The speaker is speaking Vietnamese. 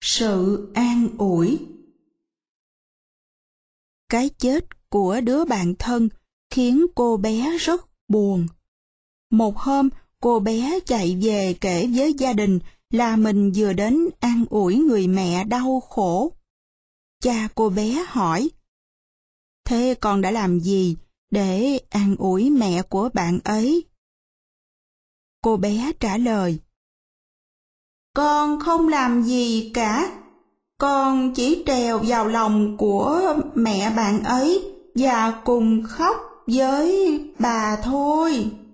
Sự an ủi. Cái chết của đứa bạn thân khiến cô bé rất buồn. Một hôm, cô bé chạy về kể với gia đình là mình vừa đến an ủi người mẹ đau khổ. Cha cô bé hỏi: "Thế con đã làm gì để an ủi mẹ của bạn ấy?" Cô bé trả lời: "Con không làm gì cả. Con chỉ trèo vào lòng của mẹ bạn ấy và cùng khóc với bà thôi."